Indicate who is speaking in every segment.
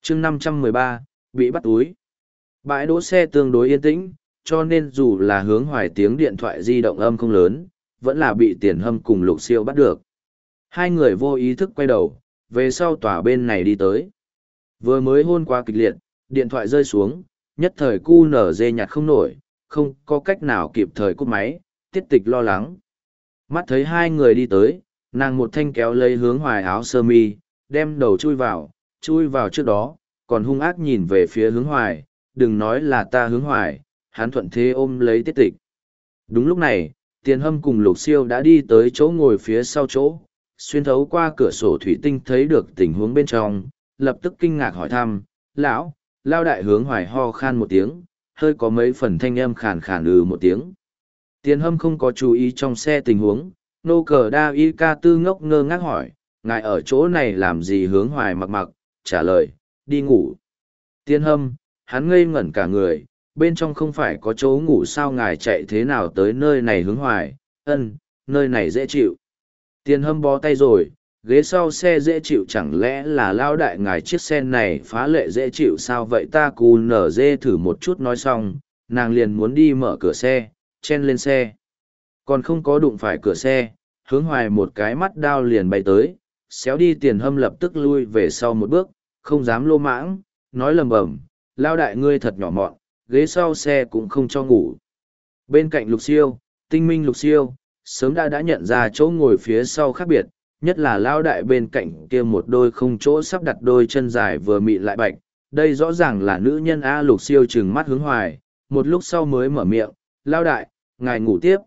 Speaker 1: chương 513, bị bắt túi. Bãi đỗ xe tương đối yên tĩnh, cho nên dù là Hướng Hoài tiếng điện thoại di động âm không lớn, vẫn là bị Tiền Hâm cùng Lục Siêu bắt được. Hai người vô ý thức quay đầu, về sau tòa bên này đi tới. Vừa mới hôn quá kịch liệt, điện thoại rơi xuống, nhất thời cu nở dê nhặt không nổi, không có cách nào kịp thời cúp máy, Tiết Tịch lo lắng. Mắt thấy hai người đi tới, nàng một thanh kéo lấy Hướng Hoài áo sơ mi, đem đầu chui vào trước đó, còn hung ác nhìn về phía Hướng Hoài, đừng nói là ta Hướng Hoài, hắn thuận thế ôm lấy Tiết Tịch. Đúng lúc này, Tiền Hâm cùng Lục Siêu đã đi tới chỗ ngồi phía sau chỗ, xuyên thấu qua cửa sổ thủy tinh thấy được tình huống bên trong, lập tức kinh ngạc hỏi thăm, lão, lao đại. Hướng Hoài ho khan một tiếng, hơi có mấy phần thanh âm khàn khàn một tiếng. Tiền Hâm không có chú ý trong xe tình huống, nô cờ đa y ca tư ngốc ngơ ngác hỏi, ngài ở chỗ này làm gì? Hướng Hoài mặc, trả lời, đi ngủ. Tiền Hâm, hắn ngây ngẩn cả người, bên trong không phải có chỗ ngủ sao, ngài chạy thế nào tới nơi này? Hướng Hoài, nơi này dễ chịu. Tiền Hâm bó tay rồi, ghế sau xe dễ chịu chẳng lẽ là lao đại ngài chiếc xe này phá lệ dễ chịu sao? Vậy ta cù nở dê thử một chút. Nói xong, nàng liền muốn đi mở cửa xe, chen lên xe. Còn không có đụng phải cửa xe, Hướng Hoài một cái mắt đao liền bay tới, xéo đi. Tiền Hâm lập tức lui về sau một bước, không dám lô mãng, nói lầm bầm, lao đại ngươi thật nhỏ mọn, ghế sau xe cũng không cho ngủ. Bên cạnh Lục Siêu, tinh minh Lục Siêu, sớm đã nhận ra chỗ ngồi phía sau khác biệt, nhất là lao đại bên cạnh kia một đôi không chỗ sắp đặt đôi chân dài vừa mịn lại bạch, đây rõ ràng là nữ nhân a. Lục Siêu trừng mắt Hướng Hoài, một lúc sau mới mở miệng, lao đại, ngài ngủ tiếp,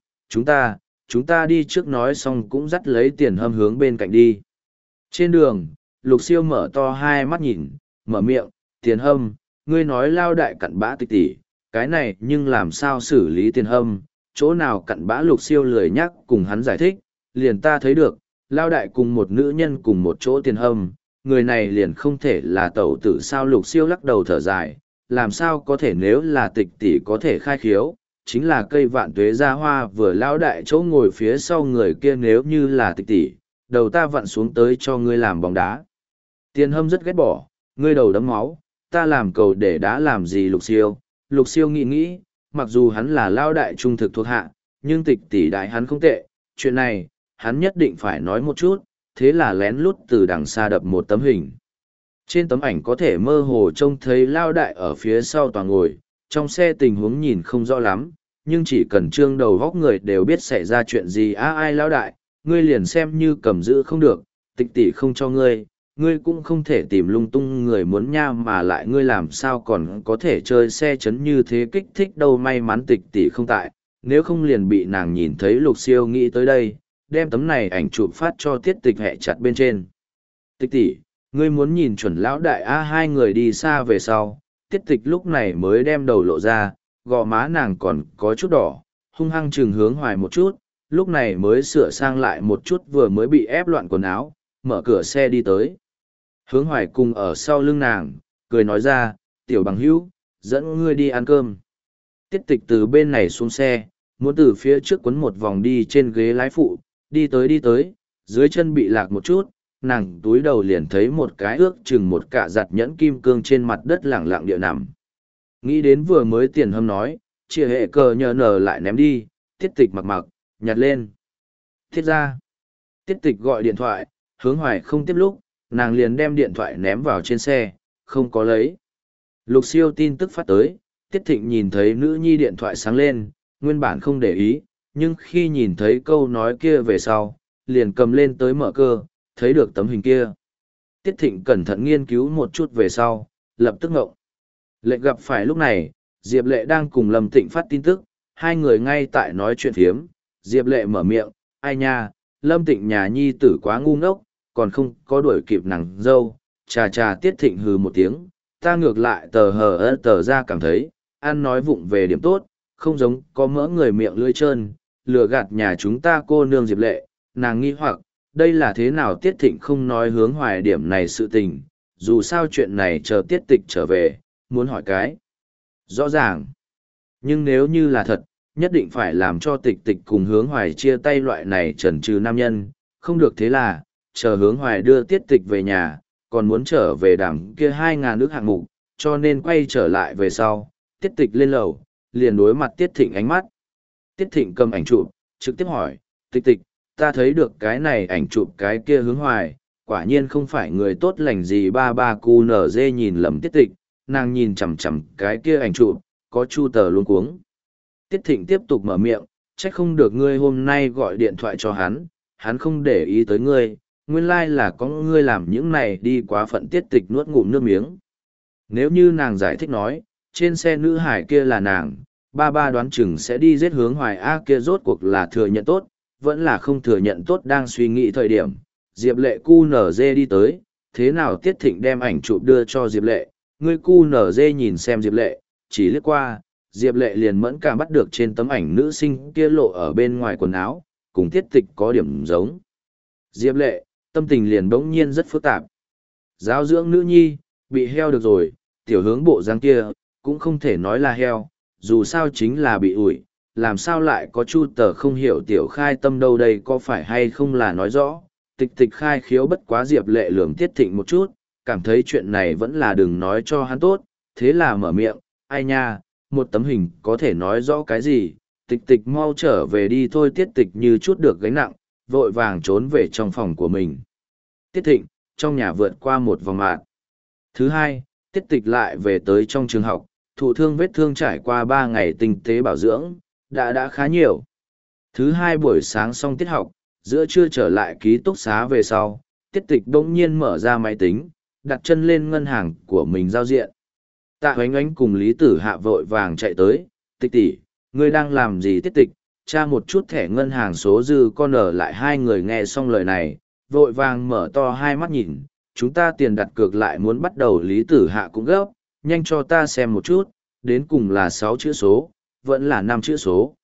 Speaker 1: chúng ta đi trước. Nói xong cũng dắt lấy Tiền Hâm hướng bên cạnh đi. Trên đường, Lục Siêu mở to hai mắt nhìn, mở miệng, Tiền Hâm, ngươi nói lao đại cặn bã Tịch tỷ, cái này nhưng làm sao xử lý? Tiền Hâm, chỗ nào cặn bã? Lục Siêu lười nhắc cùng hắn giải thích, liền ta thấy được, lao đại cùng một nữ nhân cùng một chỗ. Tiền Hâm, người này liền không thể là tẩu tử sao? Lục Siêu lắc đầu thở dài, làm sao có thể, nếu là Tịch tỷ có thể khai khiếu, chính là cây vạn tuế ra hoa. Vừa lao đại chỗ ngồi phía sau người kia nếu như là Tịch tỷ, đầu ta vặn xuống tới cho ngươi làm bóng đá. Tiền Hâm rất ghét bỏ, ngươi đầu đấm máu, ta làm cầu để đá làm gì? Lục Siêu nghĩ, mặc dù hắn là lao đại trung thực thuộc hạ, nhưng Tịch tỷ đại hắn không tệ, chuyện này, hắn nhất định phải nói một chút, thế là lén lút từ đằng xa đập một tấm hình. Trên tấm ảnh có thể mơ hồ trông thấy lao đại ở phía sau toàn ngồi, trong xe tình huống nhìn không rõ lắm, nhưng chỉ cần trương đầu góc người đều biết xảy ra chuyện gì. Ai lao đại, ngươi liền xem như cầm giữ không được, Tịch tỷ không cho ngươi cũng không thể tìm lung tung người muốn nha, mà lại ngươi làm sao còn có thể chơi xe chấn như thế kích thích đâu. May mắn Tịch tỷ không tại, nếu không liền bị nàng nhìn thấy. Lục Siêu nghĩ tới đây, đem tấm này ảnh chụp phát cho Tiết Tịch hẹ chặt bên trên. Tịch tỷ, ngươi muốn nhìn chuẩn lão đại a? Hai người đi xa về sau, Tiết Tịch lúc này mới đem đầu lộ ra, gò má nàng còn có chút đỏ, hung hăng chừng Hướng Hoài một chút, lúc này mới sửa sang lại một chút vừa mới bị ép loạn quần áo, mở cửa xe đi tới. Hướng Hoài cùng ở sau lưng nàng, cười nói ra, tiểu bằng hữu, dẫn ngươi đi ăn cơm. Tiết Tịch từ bên này xuống xe, muốn từ phía trước quấn một vòng đi trên ghế lái phụ, đi tới, dưới chân bị lạc một chút, nàng túi đầu liền thấy một cái ước chừng một cạ giặt nhẫn kim cương trên mặt đất lẳng lặng địa nằm. Nghĩ đến vừa mới Tiền Hâm nói, chia hệ cờ nhờ nở lại ném đi, Tiết Tịch mặc, nhặt lên. Thiết ra, Tiết Tịch gọi điện thoại, Hướng Hoài không tiếp lúc, nàng liền đem điện thoại ném vào trên xe, không có lấy. Lục Siêu tin tức phát tới, Tiết Thịnh nhìn thấy nữ nhi điện thoại sáng lên, nguyên bản không để ý, nhưng khi nhìn thấy câu nói kia về sau, liền cầm lên tới mở cơ, thấy được tấm hình kia. Tiết Thịnh cẩn thận nghiên cứu một chút về sau, lập tức ngộng. Lệ gặp phải lúc này, Diệp Lệ đang cùng Lâm Tịnh phát tin tức, hai người ngay tại nói chuyện phiếm. Diệp Lệ mở miệng, ai nha, Lâm Tịnh nhà nhi tử quá ngu ngốc, còn không có đuổi kịp nàng dâu. Chà, Tiết Thịnh hừ một tiếng, ta ngược lại tờ ra cảm thấy, ăn nói vụng về điểm tốt, không giống có mỡ người miệng lưỡi trơn, lừa gạt nhà chúng ta. Cô nương Diệp Lệ, nàng nghi hoặc, đây là thế nào? Tiết Thịnh không nói Hướng Hoài điểm này sự tình, dù sao chuyện này chờ Tiết Tịch trở về, muốn hỏi cái rõ ràng. Nhưng nếu như là thật, nhất định phải làm cho Tịch Tịch cùng Hướng Hoài chia tay loại này trần trừ nam nhân, không được. Thế là, chờ Hướng Hoài đưa Tiết Tịch về nhà, còn muốn trở về đàm kia 2.000 ước hạng mục, cho nên quay trở lại về sau, Tiết Tịch lên lầu, liền đối mặt Tiết Thịnh ánh mắt. Tiết Thịnh cầm ảnh chụp, trực tiếp hỏi, Tịch Tịch, ta thấy được cái này ảnh chụp cái kia hướng hoài, quả nhiên không phải người tốt lành gì. Ba ba cu nở dê nhìn lầm Tiết Tịch, nàng nhìn chằm chằm cái kia ảnh chụp, có chu tờ luôn cuống. Tiết Thịnh tiếp tục mở miệng, trách không được ngươi hôm nay gọi điện thoại cho hắn không để ý tới ngươi, nguyên lai là có ngươi làm những này đi quá phận. Tiết Tịch nuốt ngụm nước miếng. Nếu như nàng giải thích nói, trên xe nữ hải kia là nàng, ba ba đoán chừng sẽ đi giết hướng hoài A kia rốt cuộc là thừa nhận tốt, vẫn là không thừa nhận tốt. Đang suy nghĩ thời điểm, Diệp Lệ cu nở dê đi tới, thế nào Tiết Thịnh đem ảnh chụp đưa cho Diệp Lệ, ngươi cu nở dê nhìn xem Diệp Lệ, chỉ liếc qua, Diệp Lệ liền mẫn cảm bắt được trên tấm ảnh nữ sinh kia lộ ở bên ngoài quần áo, cùng Tiết Tịch có điểm giống. Diệp Lệ, tâm tình liền bỗng nhiên rất phức tạp. Giáo dưỡng nữ nhi, bị heo được rồi, tiểu hướng bộ dáng kia, cũng không thể nói là heo, dù sao chính là bị ủi, làm sao lại có chu tờ không hiểu tiểu khai tâm đâu, đây có phải hay không là nói rõ. Tịch Tịch khai khiếu. Bất quá Diệp Lệ lườm Tiết Thịnh một chút, cảm thấy chuyện này vẫn là đừng nói cho hắn tốt, thế là mở miệng, ai nha, một tấm hình có thể nói rõ cái gì, Tịch Tịch mau trở về đi thôi. Tiết Tịch như chút được gánh nặng, vội vàng trốn về trong phòng của mình. Tiết Thịnh, trong nhà vượt qua một vòng mạng. Thứ hai, Tiết Tịch lại về tới trong trường học, thụ thương vết thương trải qua 3 ngày tinh tế bảo dưỡng, đã khá nhiều. Thứ hai buổi sáng xong tiết học, giữa trưa trở lại ký túc xá về sau, Tiết Tịch bỗng nhiên mở ra máy tính, đặt chân lên ngân hàng của mình giao diện. Tạ Hoánh Ánh cùng Lý Tử Hạ vội vàng chạy tới, Tịch tỷ, ngươi đang làm gì? Tiết Tịch, tra một chút thẻ ngân hàng số dư con ở lại. Hai người nghe xong lời này, vội vàng mở to hai mắt nhìn, chúng ta tiền đặt cược lại muốn bắt đầu. Lý Tử Hạ cũng gấp, nhanh cho ta xem một chút, đến cùng là 6 chữ số, vẫn là 5 chữ số.